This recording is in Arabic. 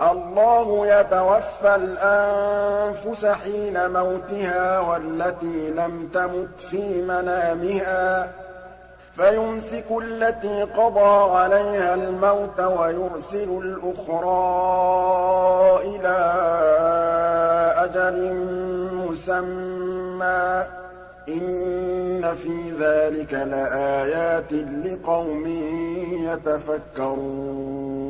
اللَّهُ يَتَوَفَّى الْأَنفُسَ حِينَ مَوْتِهَا وَالَّتِي لَمْ تَمُتْ فِي مَنَامِهَا ۖ فَيُمْسِكُ الَّتِي قَضَىٰ عَلَيْهَا الْمَوْتَ وَيُرْسِلُ الْأُخْرَىٰ إِلَىٰ أَجَلٍ مُّسَمًّى ۚ إِنَّ فِي ذَٰلِكَ لَآيَاتٍ لِّقَوْمٍ يَتَفَكَّرُونَ